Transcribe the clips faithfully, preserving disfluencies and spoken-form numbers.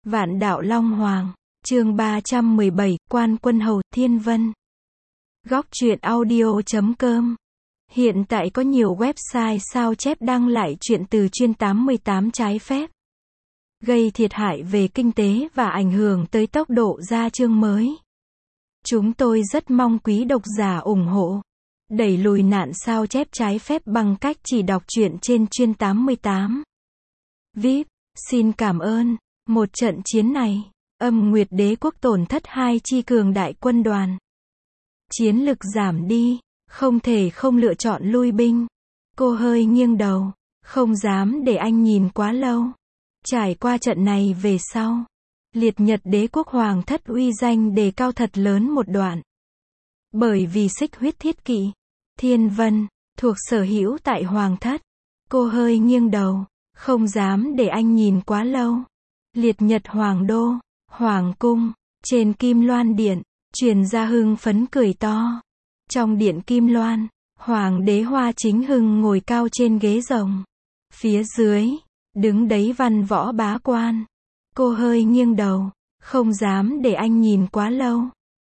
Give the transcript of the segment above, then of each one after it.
Vạn đạo Long Hoàng, chương ba trăm mười bảy, Quan Quân Hầu, Thiên Vân. Góc truyện audio chấm com. Hiện tại có nhiều website sao chép đăng lại truyện từ chuyên tám mươi tám trái phép, gây thiệt hại về kinh tế và ảnh hưởng tới tốc độ ra chương mới. Chúng tôi rất mong quý độc giả ủng hộ, đẩy lùi nạn sao chép trái phép bằng cách chỉ đọc truyện trên chuyên tám mươi tám. vê i pê, xin cảm ơn. Một trận chiến này, Âm Nguyệt Đế quốc tổn thất hai chi cường đại quân đoàn. Chiến lực giảm đi, không thể không lựa chọn lui binh. Cô hơi nghiêng đầu, không dám để anh nhìn quá lâu. Trải qua trận này về sau, Liệt Nhật Đế quốc hoàng thất uy danh đề cao thật lớn một đoạn. Bởi vì xích huyết thiết kỵ, Thiên Vân, thuộc sở hữu tại hoàng thất. Cô hơi nghiêng đầu, không dám để anh nhìn quá lâu. Liệt Nhật Hoàng đô, Hoàng cung, trên Kim Loan điện, truyền ra hưng phấn cười to. Trong điện Kim Loan, Hoàng đế Hoa Chính Hưng ngồi cao trên ghế rồng. Phía dưới, đứng đấy văn võ bá quan. Cô hơi nghiêng đầu, không dám để anh nhìn quá lâu.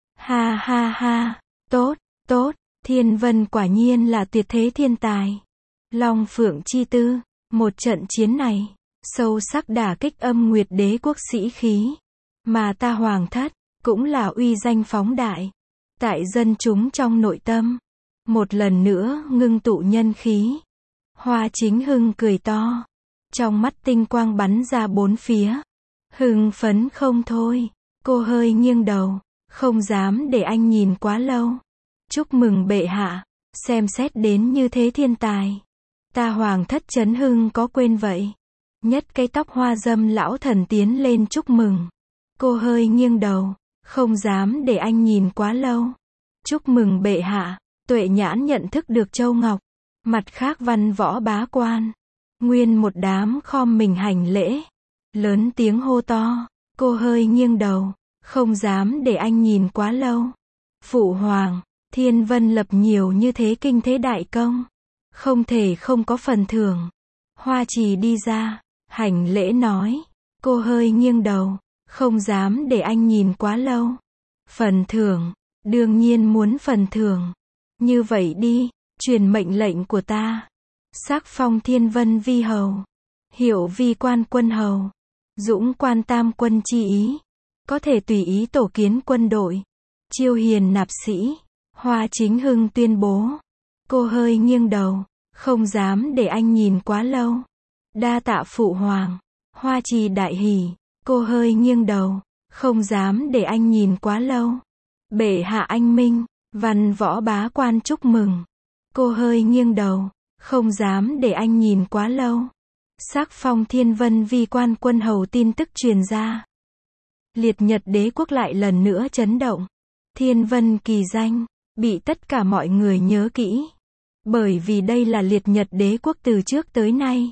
Ha ha ha, tốt, tốt, Thiên Vân quả nhiên là tuyệt thế thiên tài. Long Phượng chi tư, một trận chiến này, sâu sắc đả kích Âm Nguyệt Đế quốc sĩ khí. Mà ta hoàng thất, cũng là uy danh phóng đại. Tại dân chúng trong nội tâm, một lần nữa ngưng tụ nhân khí. Hoa Chính Hưng cười to, trong mắt tinh quang bắn ra bốn phía. Hưng phấn không thôi, cô hơi nghiêng đầu, không dám để anh nhìn quá lâu. Chúc mừng bệ hạ, xem xét đến như thế thiên tài. Ta hoàng thất Trấn Hưng có quên vậy. Nhất cái tóc hoa dâm lão thần tiến lên chúc mừng. Cô hơi nghiêng đầu, không dám để anh nhìn quá lâu. Chúc mừng bệ hạ, Tuệ Nhãn nhận thức được Châu Ngọc. Mặt khác văn võ bá quan, nguyên một đám khom mình hành lễ, lớn tiếng hô to. Cô hơi nghiêng đầu, không dám để anh nhìn quá lâu. Phụ hoàng, Thiên Vân lập nhiều như thế kinh thế đại công, không thể không có phần thưởng. Hoa Trì đi ra, hành lễ nói. Cô hơi nghiêng đầu, không dám để anh nhìn quá lâu. Phần thưởng, đương nhiên muốn phần thưởng. Như vậy đi, truyền mệnh lệnh của ta. Sắc phong Thiên Vân vi hầu, hiệu vi quan quân hầu, dũng quan tam quân chi ý. Có thể tùy ý tổ kiến quân đội, chiêu hiền nạp sĩ. Hoa Chính Hưng tuyên bố. Cô hơi nghiêng đầu, không dám để anh nhìn quá lâu. Đa tạ phụ hoàng. Hoa Trì đại hỉ. Cô hơi nghiêng đầu, không dám để anh nhìn quá lâu. Bệ hạ anh minh, văn võ bá quan chúc mừng. Cô hơi nghiêng đầu, không dám để anh nhìn quá lâu. Sắc phong Thiên Vân vi quan quân hầu tin tức truyền ra. Liệt Nhật Đế quốc lại lần nữa chấn động. Thiên Vân kỳ danh, bị tất cả mọi người nhớ kỹ. Bởi vì đây là Liệt Nhật Đế quốc từ trước tới nay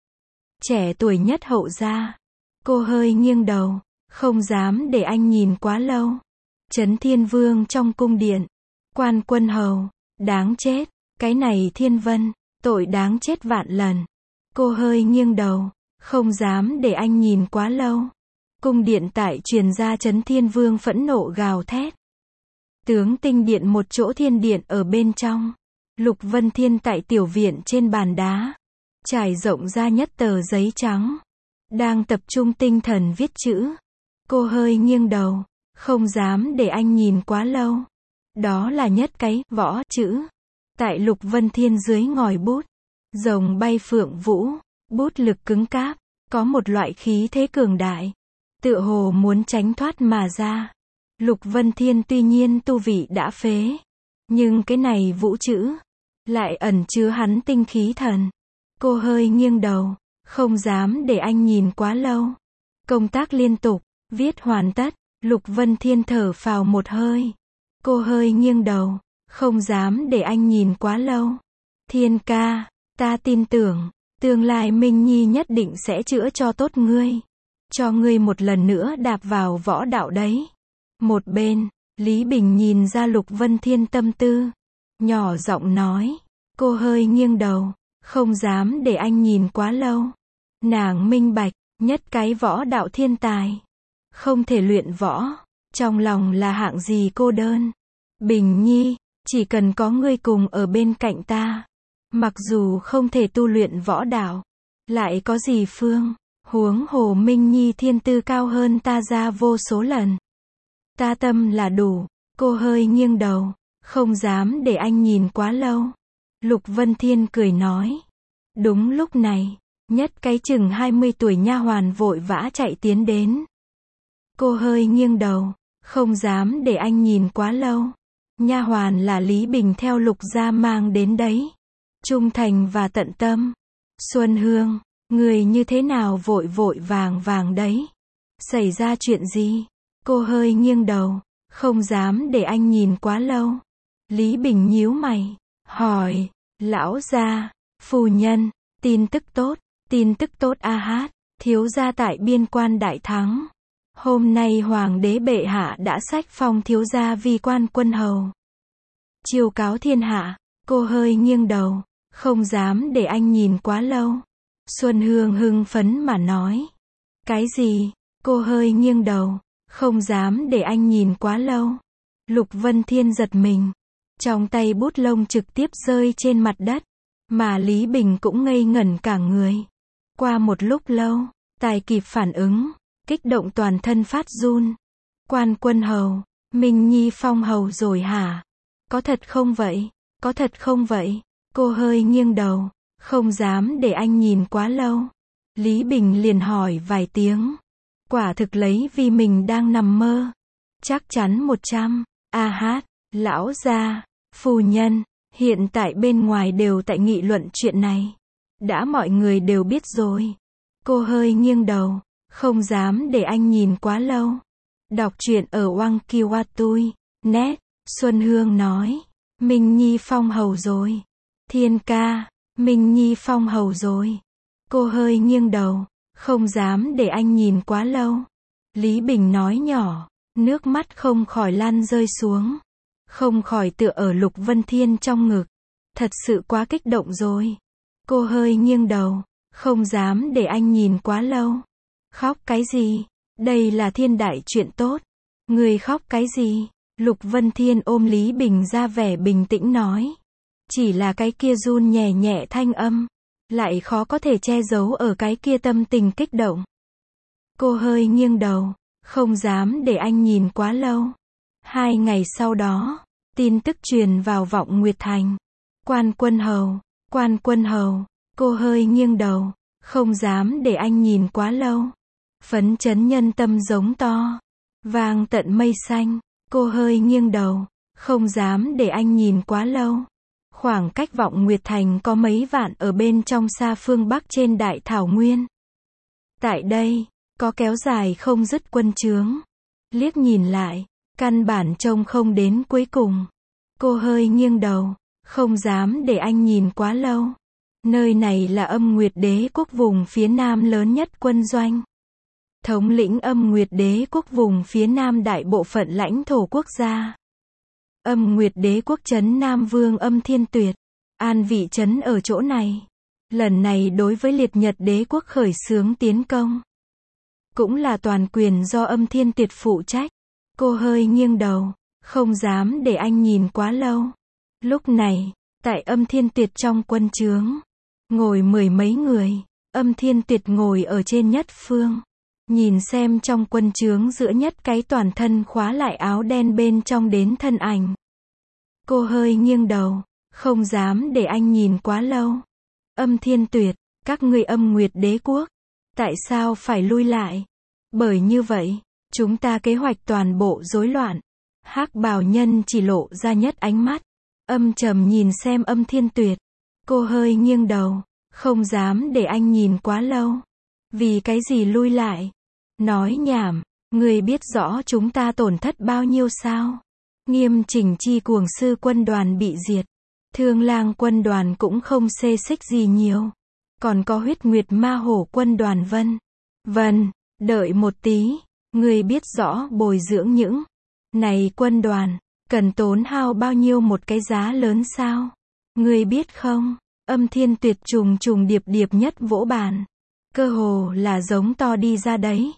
trẻ tuổi nhất hậu gia. Cô hơi nghiêng đầu, không dám để anh nhìn quá lâu. Trấn Thiên Vương trong cung điện. Quan quân hầu, đáng chết. Cái này Thiên Vân, tội đáng chết vạn lần. Cô hơi nghiêng đầu, không dám để anh nhìn quá lâu. Cung điện tại truyền ra Trấn Thiên Vương phẫn nộ gào thét. Tướng tinh điện một chỗ thiên điện ở bên trong. Lục Vân Thiên tại tiểu viện trên bàn đá, trải rộng ra nhất tờ giấy trắng, đang tập trung tinh thần viết chữ. Cô hơi nghiêng đầu, không dám để anh nhìn quá lâu. Đó là nhất cái võ chữ. Tại Lục Vân Thiên dưới ngòi bút, rồng bay phượng vũ, bút lực cứng cáp, có một loại khí thế cường đại, tựa hồ muốn tránh thoát mà ra. Lục Vân Thiên tuy nhiên tu vị đã phế, nhưng cái này vũ chữ lại ẩn chứa hắn tinh khí thần. Cô hơi nghiêng đầu, không dám để anh nhìn quá lâu. Công tác liên tục, viết hoàn tất. Lục Vân Thiên thở phào một hơi. Cô hơi nghiêng đầu, không dám để anh nhìn quá lâu. Thiên ca, ta tin tưởng, tương lai Minh Nhi nhất định sẽ chữa cho tốt ngươi. Cho ngươi một lần nữa đạp vào võ đạo đấy. Một bên, Lý Bình nhìn ra Lục Vân Thiên tâm tư, nhỏ giọng nói. Cô hơi nghiêng đầu, không dám để anh nhìn quá lâu. Nàng minh bạch, nhất cái võ đạo thiên tài, không thể luyện võ, trong lòng là hạng gì cô đơn. Bình Nhi, chỉ cần có ngươi cùng ở bên cạnh ta, mặc dù không thể tu luyện võ đạo, lại có gì phương, huống hồ Minh Nhi thiên tư cao hơn ta ra vô số lần. Ta tâm là đủ. Cô hơi nghiêng đầu, không dám để anh nhìn quá lâu. Lục Vân Thiên cười nói. Đúng lúc này, nhất cái chừng hai mươi tuổi nha hoàn vội vã chạy tiến đến. Cô hơi nghiêng đầu, không dám để anh nhìn quá lâu. Nha hoàn là Lý Bình theo Lục gia mang đến đấy. Trung thành và tận tâm. Xuân Hương, người như thế nào vội vội vàng vàng đấy? Xảy ra chuyện gì? Cô hơi nghiêng đầu, không dám để anh nhìn quá lâu. Lý Bình nhíu mày, hỏi, lão gia, phu nhân, tin tức tốt, tin tức tốt a hát, thiếu gia tại biên quan đại thắng. Hôm nay hoàng đế bệ hạ đã xách phong thiếu gia vi quan quân hầu. Chiêu cáo thiên hạ. Cô hơi nghiêng đầu, không dám để anh nhìn quá lâu. Xuân Hương hưng phấn mà nói. Cái gì? Cô hơi nghiêng đầu, không dám để anh nhìn quá lâu. Lục Vân Thiên giật mình, trong tay bút lông trực tiếp rơi trên mặt đất, mà Lý Bình cũng ngây ngẩn cả người. Qua một lúc lâu, tài kịp phản ứng, kích động toàn thân phát run. Quan quân hầu, Minh Nhi phong hầu rồi hả? Có thật không vậy? Có thật không vậy? Cô hơi nghiêng đầu, không dám để anh nhìn quá lâu. Lý Bình liền hỏi vài tiếng. Quả thực lấy vì mình đang nằm mơ. Chắc chắn một trăm. A hát, lão gia, phu nhân, hiện tại bên ngoài đều tại nghị luận chuyện này. Đã mọi người đều biết rồi. Cô hơi nghiêng đầu, không dám để anh nhìn quá lâu. Đọc truyện ở Wang Kiwatui, net, Xuân Hương nói. Minh Nhi phong hầu rồi. Thiên ca, Minh Nhi phong hầu rồi. Cô hơi nghiêng đầu, không dám để anh nhìn quá lâu. Lý Bình nói nhỏ, nước mắt không khỏi lan rơi xuống. Không khỏi tựa ở Lục Vân Thiên trong ngực. Thật sự quá kích động rồi. Cô hơi nghiêng đầu, không dám để anh nhìn quá lâu. Khóc cái gì? Đây là thiên đại chuyện tốt. Người khóc cái gì? Lục Vân Thiên ôm Lý Bình ra vẻ bình tĩnh nói. Chỉ là cái kia run nhẹ nhẹ thanh âm, lại khó có thể che giấu ở cái kia tâm tình kích động. Cô hơi nghiêng đầu, không dám để anh nhìn quá lâu. Hai ngày sau đó, tin tức truyền vào Vọng Nguyệt Thành. Quan quân hầu, quan quân hầu, cô hơi nghiêng đầu, không dám để anh nhìn quá lâu. Phấn chấn nhân tâm giống to, vang tận mây xanh. Cô hơi nghiêng đầu, không dám để anh nhìn quá lâu. Khoảng cách Vọng Nguyệt Thành có mấy vạn ở bên trong xa phương Bắc trên đại thảo nguyên. Tại đây, có kéo dài không dứt quân trướng. Liếc nhìn lại, căn bản trông không đến cuối cùng. Cô hơi nghiêng đầu, không dám để anh nhìn quá lâu. Nơi này là Âm Nguyệt Đế quốc vùng phía nam lớn nhất quân doanh. Thống lĩnh Âm Nguyệt Đế quốc vùng phía nam đại bộ phận lãnh thổ quốc gia. Âm Nguyệt Đế quốc trấn Nam Vương Âm Thiên Tuyệt, an vị trấn ở chỗ này. Lần này đối với Liệt Nhật Đế quốc khởi xướng tiến công, cũng là toàn quyền do Âm Thiên Tuyệt phụ trách. Cô hơi nghiêng đầu, không dám để anh nhìn quá lâu. Lúc này, tại Âm Thiên Tuyệt trong quân trướng, ngồi mười mấy người. Âm Thiên Tuyệt ngồi ở trên nhất phương, nhìn xem trong quân trướng giữa nhất cái toàn thân khóa lại áo đen bên trong đến thân ảnh. Cô hơi nghiêng đầu, không dám để anh nhìn quá lâu. Âm Thiên Tuyệt, các ngươi Âm Nguyệt Đế quốc, tại sao phải lui lại? Bởi như vậy, chúng ta kế hoạch toàn bộ rối loạn. Hắc bào nhân chỉ lộ ra nhất ánh mắt, âm trầm nhìn xem Âm Thiên Tuyệt. Cô hơi nghiêng đầu, không dám để anh nhìn quá lâu. Vì cái gì lui lại? Nói nhảm, người biết rõ chúng ta tổn thất bao nhiêu sao? Nghiêm Chỉnh Chi cuồng sư quân đoàn bị diệt. Thương Lang quân đoàn cũng không xê xích gì nhiều. Còn có Huyết Nguyệt Ma Hổ quân đoàn vân. Vân, đợi một tí, người biết rõ bồi dưỡng những này quân đoàn, cần tốn hao bao nhiêu một cái giá lớn sao? Người biết không? Âm Thiên Tuyệt trùng trùng điệp điệp nhất vỗ bàn. Cơ hồ là giống to đi ra đấy.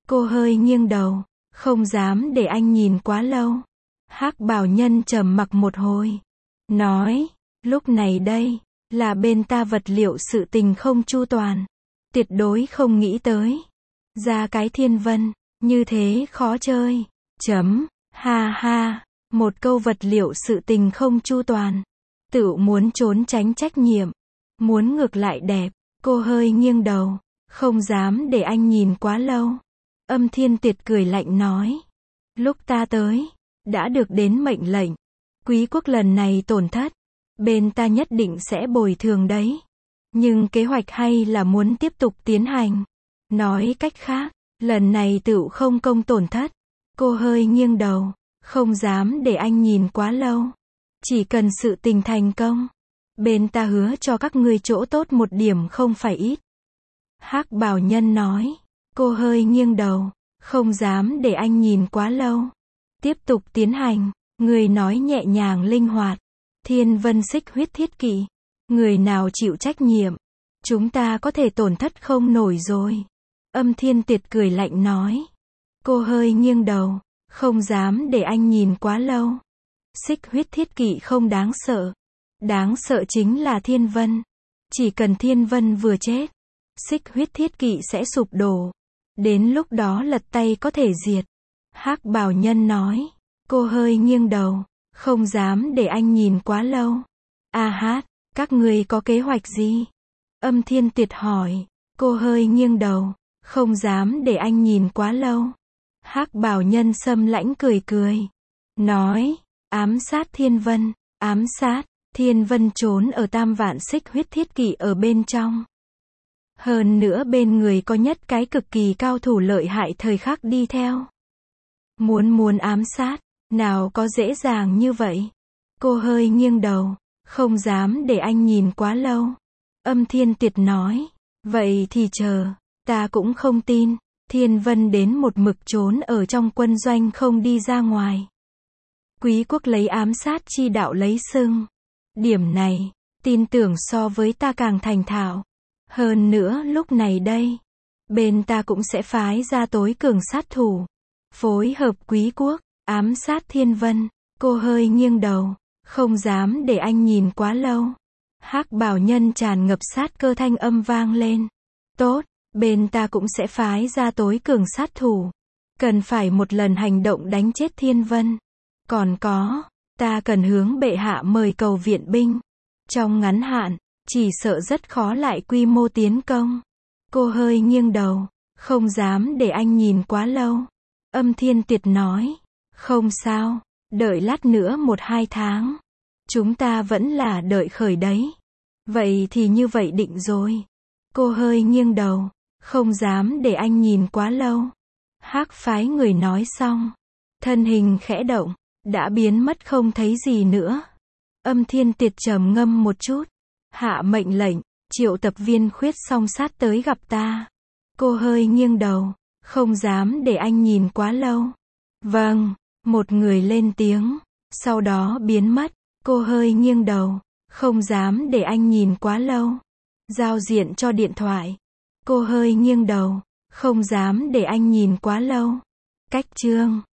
Cô hơi nghiêng đầu, không dám để anh nhìn quá lâu. Hắc bào nhân trầm mặc một hồi, nói, lúc này đây, là bên ta vật liệu sự tình không chu toàn. Tuyệt đối không nghĩ tới. Ra cái thiên vân, như thế khó chơi. Chấm, ha ha, một câu vật liệu sự tình không chu toàn. Tự muốn trốn tránh trách nhiệm. Muốn ngược lại đẹp, cô hơi nghiêng đầu, không dám để anh nhìn quá lâu. Âm Thiên Tuyệt cười lạnh nói. Lúc ta tới, đã được đến mệnh lệnh. Quý quốc lần này tổn thất. Bên ta nhất định sẽ bồi thường đấy. Nhưng kế hoạch hay là muốn tiếp tục tiến hành. Nói cách khác, lần này tựu không công tổn thất. Cô hơi nghiêng đầu, không dám để anh nhìn quá lâu. Chỉ cần sự tình thành công, bên ta hứa cho các ngươi chỗ tốt một điểm không phải ít. Hắc bào nhân nói. Cô hơi nghiêng đầu, không dám để anh nhìn quá lâu. Tiếp tục tiến hành, người nói nhẹ nhàng linh hoạt. Thiên vân xích huyết thiết kỵ. Người nào chịu trách nhiệm, chúng ta có thể tổn thất không nổi rồi. Âm Thiên Tuyệt cười lạnh nói. Cô hơi nghiêng đầu, không dám để anh nhìn quá lâu. Xích huyết thiết kỵ không đáng sợ. Đáng sợ chính là thiên vân. Chỉ cần thiên vân vừa chết, xích huyết thiết kỵ sẽ sụp đổ. Đến lúc đó lật tay có thể diệt. Hắc bào nhân nói. Cô hơi nghiêng đầu, không dám để anh nhìn quá lâu. A hát, các ngươi có kế hoạch gì? Âm Thiên Tuyệt hỏi. Cô hơi nghiêng đầu, không dám để anh nhìn quá lâu. Hắc bào nhân sâm lãnh cười cười. Nói, ám sát thiên vân, ám sát, thiên vân trốn ở tam vạn xích huyết thiết kỵ ở bên trong. Hơn nữa bên người có nhất cái cực kỳ cao thủ lợi hại thời khắc đi theo. Muốn muốn ám sát, nào có dễ dàng như vậy. Cô hơi nghiêng đầu, không dám để anh nhìn quá lâu. Âm Thiên Tuyệt nói, vậy thì chờ, ta cũng không tin, thiên vân đến một mực trốn ở trong quân doanh không đi ra ngoài. Quý quốc lấy ám sát chi đạo lấy xưng. Điểm này, tin tưởng so với ta càng thành thạo. Hơn nữa lúc này đây, bên ta cũng sẽ phái ra tối cường sát thủ. Phối hợp quý quốc, ám sát thiên vân. Cô hơi nghiêng đầu, không dám để anh nhìn quá lâu. Hắc bào nhân tràn ngập sát cơ thanh âm vang lên. Tốt, bên ta cũng sẽ phái ra tối cường sát thủ. Cần phải một lần hành động đánh chết thiên vân. Còn có, ta cần hướng bệ hạ mời cầu viện binh. Trong ngắn hạn, chỉ sợ rất khó lại quy mô tiến công. Cô hơi nghiêng đầu, không dám để anh nhìn quá lâu. Âm Thiên Tuyệt nói, không sao, đợi lát nữa một hai tháng. Chúng ta vẫn là đợi khởi đấy. Vậy thì như vậy định rồi. Cô hơi nghiêng đầu, không dám để anh nhìn quá lâu. Hắc phái người nói xong, thân hình khẽ động, đã biến mất không thấy gì nữa. Âm Thiên Tuyệt trầm ngâm một chút, hạ mệnh lệnh, triệu tập viên khuyết song sát tới gặp ta. Cô hơi nghiêng đầu, không dám để anh nhìn quá lâu. Vâng, một người lên tiếng, sau đó biến mất. Cô hơi nghiêng đầu, không dám để anh nhìn quá lâu. Giao diện cho điện thoại. Cô hơi nghiêng đầu, không dám để anh nhìn quá lâu. Cách chương